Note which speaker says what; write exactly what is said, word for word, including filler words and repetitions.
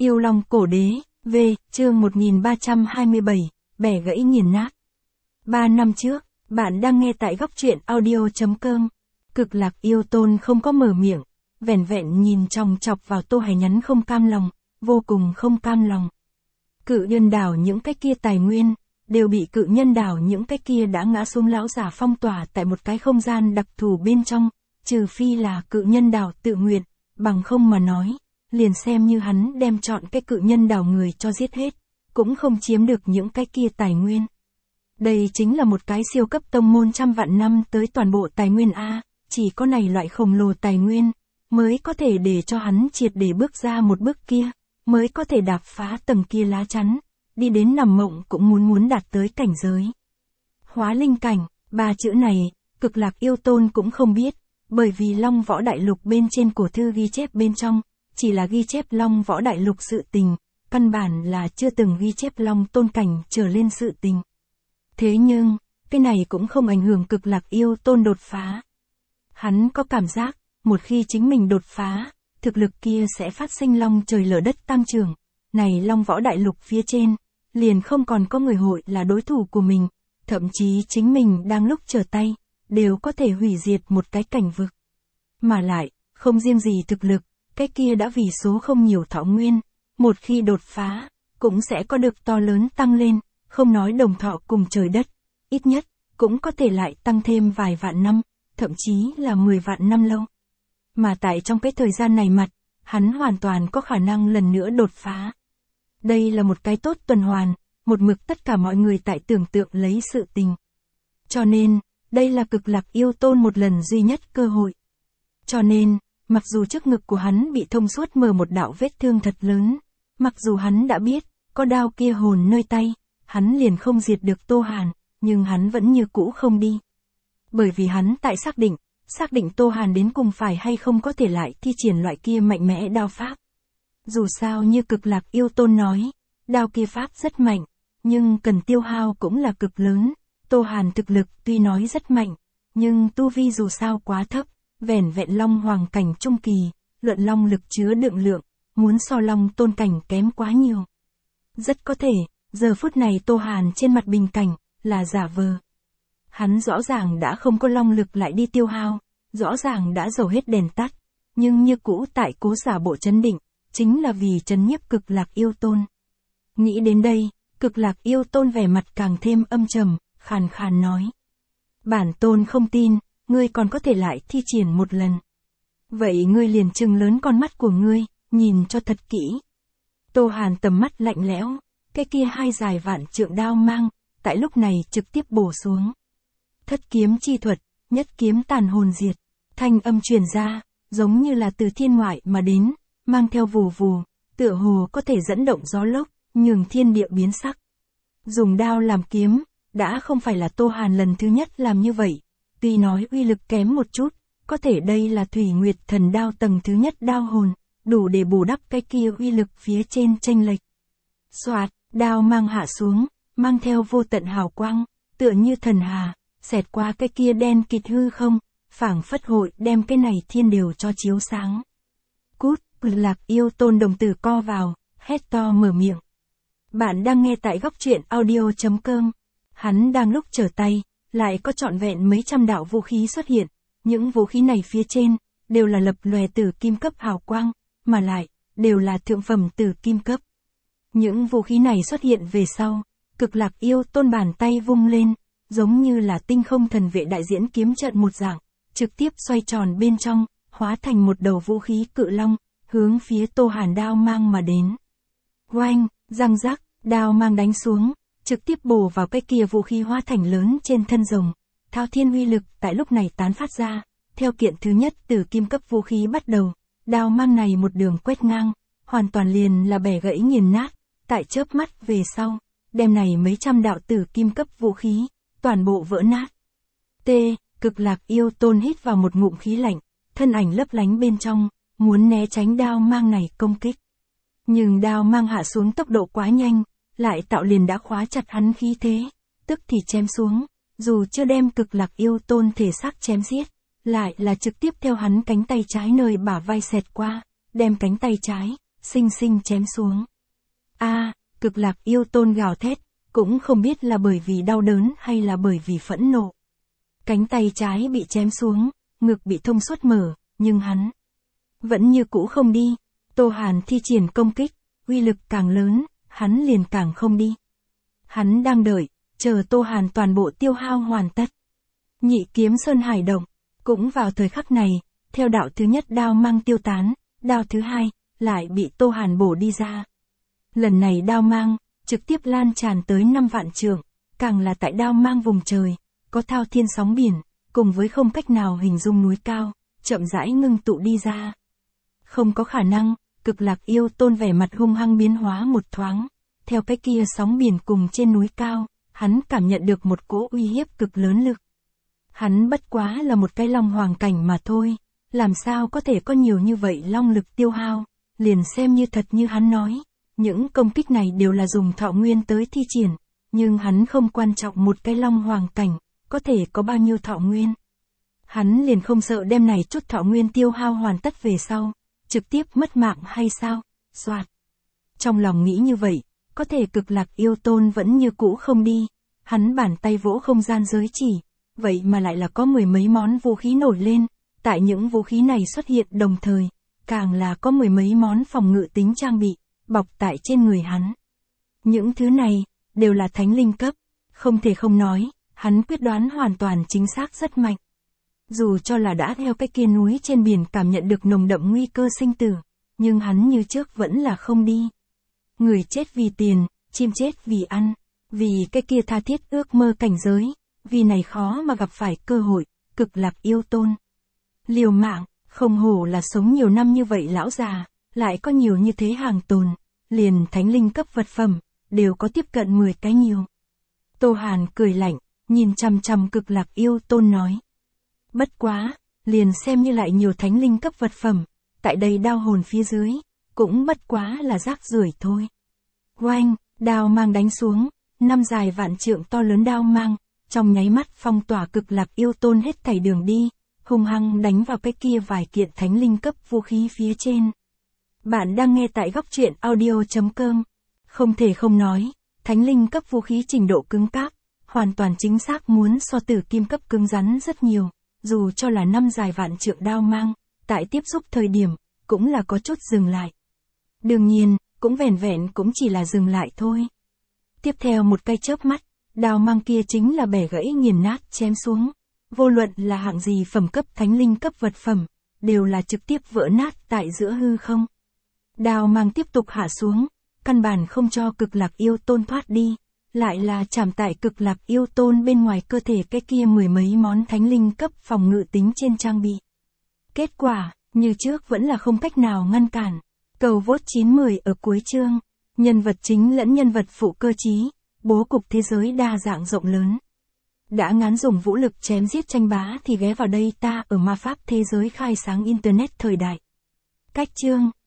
Speaker 1: Yêu Long Cổ Đế, V, chương một nghìn ba trăm hai mươi bảy, bẻ gãy nghiền nát. Ba năm trước, bạn đang nghe tại góc truyện audio chấm com. Cực Lạc Yêu Tôn không có mở miệng, vẻn vẹn nhìn chòng chọc vào Tô Hải nhắn không cam lòng, vô cùng không cam lòng. Cự nhân đảo những cái kia tài nguyên, đều bị cự nhân đảo những cái kia đã ngã xuống lão giả phong tỏa tại một cái không gian đặc thù bên trong, trừ phi là cự nhân đảo tự nguyện, bằng không mà nói, liền xem như hắn đem chọn cái cự nhân đảo người cho giết hết, cũng không chiếm được những cái kia tài nguyên. Đây chính là một cái siêu cấp tông môn trăm vạn năm tới toàn bộ tài nguyên A, chỉ có này loại khổng lồ tài nguyên, mới có thể để cho hắn triệt để bước ra một bước kia, mới có thể đạp phá tầng kia lá chắn, đi đến nằm mộng cũng muốn muốn đạt tới cảnh giới. Hóa linh cảnh, ba chữ này, Cực Lạc Yêu Tôn cũng không biết, bởi vì Long Võ Đại Lục bên trên cổ thư ghi chép bên trong, chỉ là ghi chép Long Võ Đại Lục sự tình, căn bản là chưa từng ghi chép Long Tôn cảnh trở lên sự tình. Thế nhưng, cái này cũng không ảnh hưởng Cực Lạc Yêu Tôn đột phá. Hắn có cảm giác, một khi chính mình đột phá, thực lực kia sẽ phát sinh long trời lở đất tăng trưởng. Này Long Võ Đại Lục phía trên, liền không còn có người hội là đối thủ của mình, thậm chí chính mình đang lúc trở tay, đều có thể hủy diệt một cái cảnh vực. Mà lại, không riêng gì thực lực, cái kia đã vì số không nhiều thọ nguyên, một khi đột phá, cũng sẽ có được to lớn tăng lên, không nói đồng thọ cùng trời đất, ít nhất, cũng có thể lại tăng thêm vài vạn năm, thậm chí là mười vạn năm lâu. Mà tại trong cái thời gian này mặt, hắn hoàn toàn có khả năng lần nữa đột phá. Đây là một cái tốt tuần hoàn, một mực tất cả mọi người tại tưởng tượng lấy sự tình. Cho nên, đây là Cực Lạc Yêu Tôn một lần duy nhất cơ hội. Cho nên, mặc dù trước ngực của hắn bị thông suốt mở một đạo vết thương thật lớn, mặc dù hắn đã biết, có đao kia hồn nơi tay, hắn liền không diệt được Tô Hàn, nhưng hắn vẫn như cũ không đi. Bởi vì hắn tại xác định, xác định Tô Hàn đến cùng phải hay không có thể lại thi triển loại kia mạnh mẽ đao pháp. Dù sao như Cực Lạc Yêu Tôn nói, đao kia pháp rất mạnh, nhưng cần tiêu hao cũng là cực lớn. Tô Hàn thực lực tuy nói rất mạnh, nhưng tu vi dù sao quá thấp, vẻn vẹn Long Hoàng cảnh trung kỳ, luận long lực chứa đựng lượng, muốn so Long Tôn cảnh kém quá nhiều. Rất có thể, giờ phút này Tô Hàn trên mặt bình cảnh, là giả vờ. Hắn rõ ràng đã không có long lực lại đi tiêu hao, rõ ràng đã dầu hết đèn tắt, nhưng như cũ tại cố giả bộ chấn định, chính là vì trấn nhiếp Cực Lạc Yêu Tôn. Nghĩ đến đây, Cực Lạc Yêu Tôn vẻ mặt càng thêm âm trầm, khàn khàn nói. Bản tôn không tin, ngươi còn có thể lại thi triển một lần. Vậy ngươi liền trừng lớn con mắt của ngươi, nhìn cho thật kỹ. Tô Hàn tầm mắt lạnh lẽo, cái kia hai dài vạn trượng đao mang, tại lúc này trực tiếp bổ xuống. Thất kiếm chi thuật, nhất kiếm tàn hồn diệt, thanh âm truyền ra, giống như là từ thiên ngoại mà đến, mang theo vù vù, tựa hồ có thể dẫn động gió lốc, nhường thiên địa biến sắc. Dùng đao làm kiếm, đã không phải là Tô Hàn lần thứ nhất làm như vậy, tuy nói uy lực kém một chút, có thể đây là Thủy Nguyệt Thần Đao tầng thứ nhất đao hồn, đủ để bù đắp cái kia uy lực phía trên chênh lệch. Soạt, đao mang hạ xuống, mang theo vô tận hào quang, tựa như thần hà, xẹt qua cái kia đen kịt hư không, phảng phất hội đem cái này thiên đều cho chiếu sáng. Cút, Cực Lạc Yêu Tôn đồng tử co vào, hét to mở miệng. Bạn đang nghe tại góc truyện audio chấm com. Hắn đang lúc trở tay, lại có trọn vẹn mấy trăm đạo vũ khí xuất hiện, những vũ khí này phía trên, đều là lập lòe tử kim cấp hào quang, mà lại, đều là thượng phẩm tử kim cấp. Những vũ khí này xuất hiện về sau, Cực Lạc Yêu Tôn bàn tay vung lên, giống như là tinh không thần vệ đại diễn kiếm trận một dạng, trực tiếp xoay tròn bên trong, hóa thành một đầu vũ khí cự long, hướng phía Tô Hàn đao mang mà đến. Oanh, răng rắc, đao mang đánh xuống, trực tiếp bổ vào cái kia vũ khí hóa thành lớn trên thân rồng. Thao thiên uy lực tại lúc này tán phát ra, theo kiện thứ nhất từ kim cấp vũ khí bắt đầu, đao mang này một đường quét ngang, hoàn toàn liền là bẻ gãy nghiền nát, tại chớp mắt về sau, đem này mấy trăm đạo tử kim cấp vũ khí, toàn bộ vỡ nát. T, Cực Lạc Yêu Tôn hít vào một ngụm khí lạnh, thân ảnh lấp lánh bên trong, muốn né tránh đao mang này công kích. Nhưng đao mang hạ xuống tốc độ quá nhanh, lại tạo liền đã khóa chặt hắn khí thế, tức thì chém xuống, dù chưa đem Cực Lạc Yêu Tôn thể xác chém giết, lại là trực tiếp theo hắn cánh tay trái nơi bả vai xẹt qua, đem cánh tay trái, xinh xinh chém xuống. A, Cực Lạc Yêu Tôn gào thét, cũng không biết là bởi vì đau đớn hay là bởi vì phẫn nộ. Cánh tay trái bị chém xuống, ngực bị thông suốt mở, nhưng hắn vẫn như cũ không đi. Tô Hàn thi triển công kích, uy lực càng lớn, hắn liền càng không đi. Hắn đang đợi, chờ Tô Hàn toàn bộ tiêu hao hoàn tất. Nhị kiếm Sơn Hải động, cũng vào thời khắc này, theo đạo thứ nhất đao mang tiêu tán, đao thứ hai, lại bị Tô Hàn bổ đi ra. Lần này đao mang, trực tiếp lan tràn tới năm vạn trượng, càng là tại đao mang vùng trời, có thao thiên sóng biển, cùng với không cách nào hình dung núi cao, chậm rãi ngưng tụ đi ra. Không có khả năng, Cực Lạc Yêu Tôn vẻ mặt hung hăng biến hóa một thoáng, theo cái kia sóng biển cùng trên núi cao, hắn cảm nhận được một cỗ uy hiếp cực lớn lực. Hắn bất quá là một cái long hoàng cảnh mà thôi, làm sao có thể có nhiều như vậy long lực tiêu hao, liền xem như thật như hắn nói. Những công kích này đều là dùng thọ nguyên tới thi triển, nhưng hắn không quan trọng một cái long hoàng cảnh, có thể có bao nhiêu thọ nguyên. Hắn liền không sợ đem này chút thọ nguyên tiêu hao hoàn tất về sau, trực tiếp mất mạng hay sao, soạt. Trong lòng nghĩ như vậy, có thể Cực Lạc Yêu Tôn vẫn như cũ không đi, hắn bàn tay vỗ không gian giới chỉ, vậy mà lại là có mười mấy món vũ khí nổi lên, tại những vũ khí này xuất hiện đồng thời, càng là có mười mấy món phòng ngự tính trang bị, bọc tại trên người hắn. Những thứ này, đều là thánh linh cấp, không thể không nói, hắn quyết đoán hoàn toàn chính xác rất mạnh. Dù cho là đã theo cái kia núi trên biển cảm nhận được nồng đậm nguy cơ sinh tử, nhưng hắn như trước vẫn là không đi. Người chết vì tiền, chim chết vì ăn, vì cái kia tha thiết ước mơ cảnh giới, vì này khó mà gặp phải cơ hội, Cực Lạc Yêu Tôn. Liều mạng, không hổ là sống nhiều năm như vậy lão già, lại có nhiều như thế hàng tồn, liền thánh linh cấp vật phẩm, đều có tiếp cận mười cái nhiều. Tô Hàn cười lạnh, nhìn chằm chằm Cực Lạc Yêu Tôn nói. Bất quá, liền xem như lại nhiều thánh linh cấp vật phẩm, tại đây đao hồn phía dưới, cũng bất quá là rác rưởi thôi. Oanh, đao mang đánh xuống, năm dài vạn trượng to lớn đao mang, trong nháy mắt phong tỏa Cực Lạc Yêu Tôn hết thảy đường đi, hung hăng đánh vào cái kia vài kiện thánh linh cấp vũ khí phía trên. Bạn đang nghe tại góc truyện audio chấm com. Không thể không nói, thánh linh cấp vũ khí trình độ cứng cáp, hoàn toàn chính xác muốn so tử kim cấp cứng rắn rất nhiều, dù cho là năm dài vạn trượng đao mang, tại tiếp xúc thời điểm, cũng là có chút dừng lại. Đương nhiên, cũng vẻn vẹn cũng chỉ là dừng lại thôi. Tiếp theo một cái chớp mắt, đao mang kia chính là bẻ gãy nghiền nát chém xuống. Vô luận là hạng gì phẩm cấp thánh linh cấp vật phẩm, đều là trực tiếp vỡ nát tại giữa hư không. Đao mang tiếp tục hạ xuống, căn bản không cho Cực Lạc Yêu Tôn thoát đi, lại là chạm tại Cực Lạc Yêu Tôn bên ngoài cơ thể cái kia mười mấy món thánh linh cấp phòng ngự tính trên trang bị. Kết quả, như trước vẫn là không cách nào ngăn cản. Cầu vote chín mười ở cuối chương, nhân vật chính lẫn nhân vật phụ cơ trí, bố cục thế giới đa dạng rộng lớn. Đã ngán dùng vũ lực chém giết tranh bá thì ghé vào đây ta ở ma pháp thế giới khai sáng internet thời đại. Cách chương